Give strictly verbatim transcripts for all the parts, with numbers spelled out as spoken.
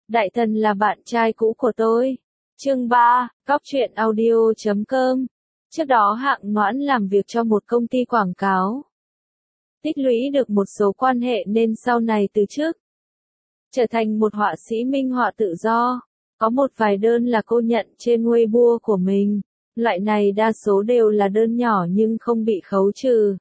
Đại thần là bạn trai cũ của tôi. Chương ba, Cóc truyện audio chấm com. Trước đó Hạng Noãn làm việc cho một công ty quảng cáo. Tích lũy được một số quan hệ nên sau này từ chức. Trở thành một họa sĩ minh họa tự do. Có một vài đơn là cô nhận trên Weibo của mình. Loại này đa số đều là đơn nhỏ nhưng không bị khấu trừ.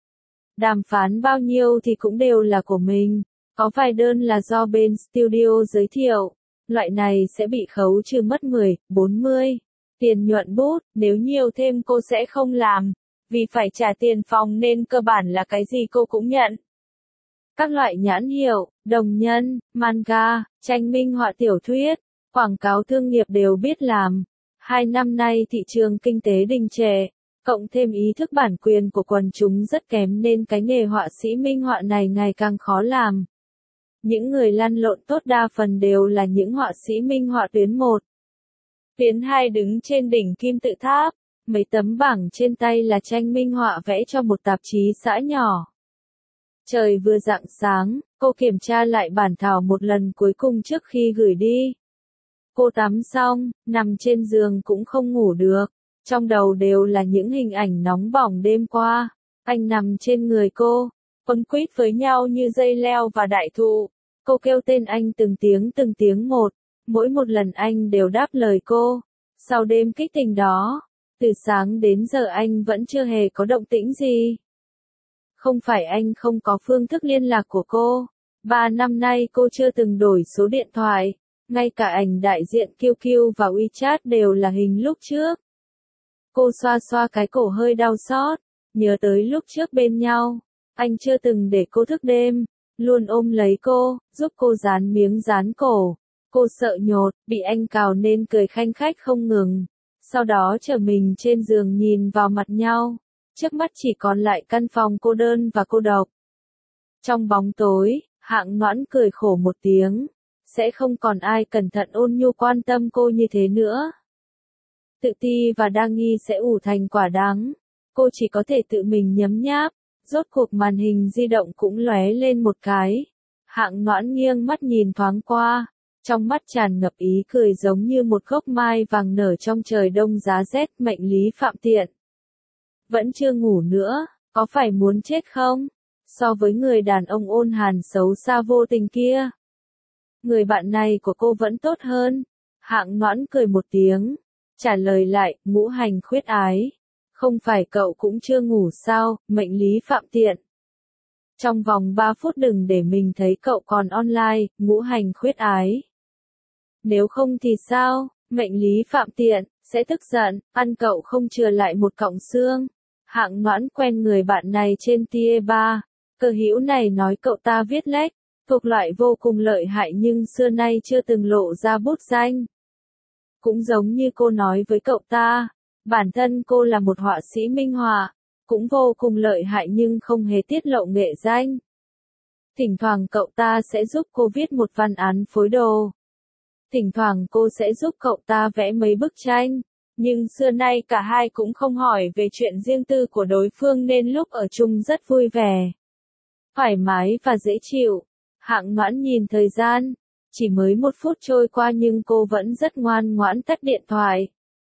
Đàm phán bao nhiêu thì cũng đều là của mình. Có vài đơn là do bên studio giới thiệu. Loại này sẽ bị khấu trừ mất mười, bốn mươi. Tiền nhuận bút, nếu nhiều thêm cô sẽ không làm. Vì phải trả tiền phòng nên cơ bản là cái gì cô cũng nhận. Các loại nhãn hiệu, đồng nhân, manga, tranh minh họa tiểu thuyết, quảng cáo thương nghiệp đều biết làm. Hai năm nay thị trường kinh tế đình trệ, cộng thêm ý thức bản quyền của quần chúng rất kém nên cái nghề họa sĩ minh họa này ngày càng khó làm. Những người lăn lộn tốt đa phần đều là những họa sĩ minh họa tuyến một. Tuyến hai đứng trên đỉnh kim tự tháp, mấy tấm bảng trên tay là tranh minh họa vẽ cho một tạp chí xã nhỏ. Trời vừa rạng sáng, cô kiểm tra lại bản thảo một lần cuối cùng trước khi gửi đi. Cô tắm xong, nằm trên giường cũng không ngủ được, trong đầu đều là những hình ảnh nóng bỏng đêm qua. Anh nằm trên người cô, quấn quýt với nhau như dây leo và đại thụ. Cô kêu tên anh từng tiếng từng tiếng một, mỗi một lần anh đều đáp lời cô. Sau đêm kích tình đó, từ sáng đến giờ anh vẫn chưa hề có động tĩnh gì. Không phải anh không có phương thức liên lạc của cô, ba năm nay cô chưa từng đổi số điện thoại, ngay cả ảnh đại diện quy quy và WeChat đều là hình lúc trước. Cô xoa xoa cái cổ hơi đau xót, nhớ tới lúc trước bên nhau, anh chưa từng để cô thức đêm, luôn ôm lấy cô, giúp cô dán miếng dán cổ. Cô sợ nhột, bị anh cào nên cười khanh khách không ngừng. Sau đó trở mình trên giường nhìn vào mặt nhau. Trước mắt chỉ còn lại căn phòng cô đơn và cô độc. Trong bóng tối, Hạng Noãn cười khổ một tiếng. Sẽ không còn ai cẩn thận ôn nhu quan tâm cô như thế nữa. Tự ti và đa nghi sẽ ủ thành quả đắng. Cô chỉ có thể tự mình nhấm nháp. Rốt cuộc màn hình di động cũng lóe lên một cái. Hạng Noãn nghiêng mắt nhìn thoáng qua. Trong mắt tràn ngập ý cười giống như một gốc mai vàng nở trong trời đông giá rét. Mệnh lý Phạm Tiện. Vẫn chưa ngủ nữa, có phải muốn chết không? So với người đàn ông ôn hàn xấu xa vô tình kia, người bạn này của cô vẫn tốt hơn. Hạng Noãn cười một tiếng, trả lời lại, ngũ hành khuyết ái. Không phải cậu cũng chưa ngủ sao, mệnh lý Phạm Tiện. Trong vòng ba phút đừng để mình thấy cậu còn online, ngũ hành khuyết ái. Nếu không thì sao, mệnh lý Phạm Tiện, sẽ tức giận, ăn cậu không chừa lại một cọng xương. Hạng Noãn quen người bạn này trên Tie ba, cơ hữu này nói cậu ta viết lách, thuộc loại vô cùng lợi hại nhưng xưa nay chưa từng lộ ra bút danh. Cũng giống như cô nói với cậu ta, bản thân cô là một họa sĩ minh họa, cũng vô cùng lợi hại nhưng không hề tiết lộ nghệ danh. Thỉnh thoảng cậu ta sẽ giúp cô viết một văn án phối đồ. Thỉnh thoảng cô sẽ giúp cậu ta vẽ mấy bức tranh. Nhưng xưa nay cả hai cũng không hỏi về chuyện riêng tư của đối phương nên lúc ở chung rất vui vẻ, thoải mái và dễ chịu. Hạng Noãn nhìn thời gian, chỉ mới một phút trôi qua nhưng cô vẫn rất ngoan ngoãn tắt điện thoại.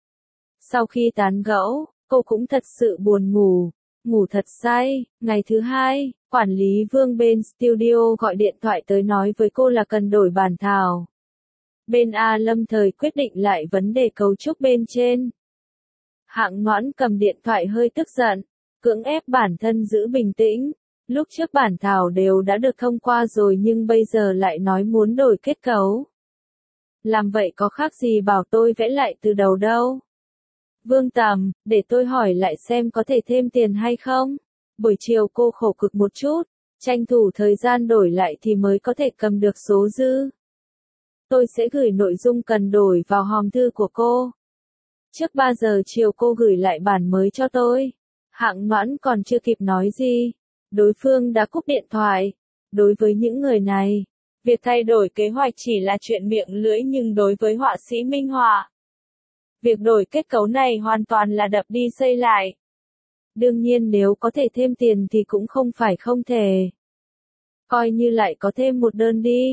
Sau khi tán gẫu, cô cũng thật sự buồn ngủ, ngủ thật say. Ngày thứ hai, quản lý Vương bên studio gọi điện thoại tới nói với cô là cần đổi bản thảo. Bên A lâm thời quyết định lại vấn đề cấu trúc bên trên. Hạng Noãn cầm điện thoại hơi tức giận, cưỡng ép bản thân giữ bình tĩnh. Lúc trước bản thảo đều đã được thông qua rồi nhưng bây giờ lại nói muốn đổi kết cấu. Làm vậy có khác gì bảo tôi vẽ lại từ đầu đâu. Vương Tầm, để tôi hỏi lại xem có thể thêm tiền hay không. Buổi chiều cô khổ cực một chút, tranh thủ thời gian đổi lại thì mới có thể cầm được số dư. Tôi sẽ gửi nội dung cần đổi vào hòm thư của cô. Trước ba giờ chiều cô gửi lại bản mới cho tôi. Hạng Noãn còn chưa kịp nói gì, đối phương đã cúp điện thoại. Đối với những người này, việc thay đổi kế hoạch chỉ là chuyện miệng lưỡi nhưng đối với họa sĩ minh họa, việc đổi kết cấu này hoàn toàn là đập đi xây lại. Đương nhiên nếu có thể thêm tiền thì cũng không phải không thể. Coi như lại có thêm một đơn đi.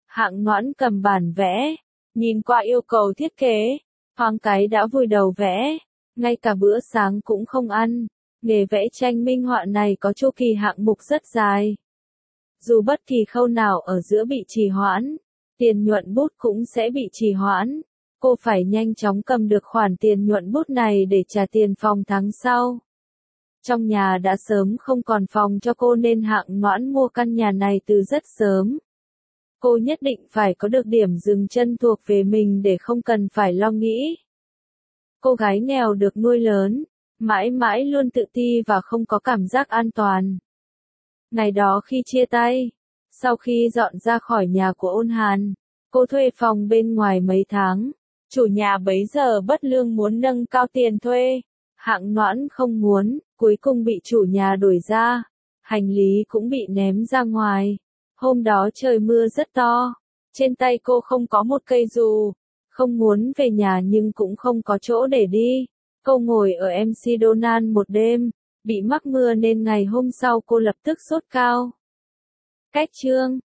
Hạng Noãn cầm bản vẽ, nhìn qua yêu cầu thiết kế, thoáng cái đã vùi đầu vẽ, ngay cả bữa sáng cũng không ăn. Nghề vẽ tranh minh họa này có chu kỳ hạng mục rất dài. Dù bất kỳ khâu nào ở giữa bị trì hoãn, tiền nhuận bút cũng sẽ bị trì hoãn. Cô phải nhanh chóng cầm được khoản tiền nhuận bút này để trả tiền phòng tháng sau. Trong nhà đã sớm không còn phòng cho cô nên Hạng Noãn mua căn nhà này từ rất sớm. Cô nhất định phải có được điểm dừng chân thuộc về mình để không cần phải lo nghĩ. Cô gái nghèo được nuôi lớn, mãi mãi luôn tự ti và không có cảm giác an toàn. Ngày đó khi chia tay, sau khi dọn ra khỏi nhà của Ôn Hàn, cô thuê phòng bên ngoài mấy tháng. Chủ nhà bấy giờ bất lương muốn nâng cao tiền thuê. Hạng Noãn không muốn, cuối cùng bị chủ nhà đuổi ra. Hành lý cũng bị ném ra ngoài. Hôm đó trời mưa rất to. Trên tay cô không có một cây dù. Không muốn về nhà nhưng cũng không có chỗ để đi. Cô ngồi ở em xê Donan một đêm. Bị mắc mưa nên ngày hôm sau cô lập tức sốt cao. Cách chương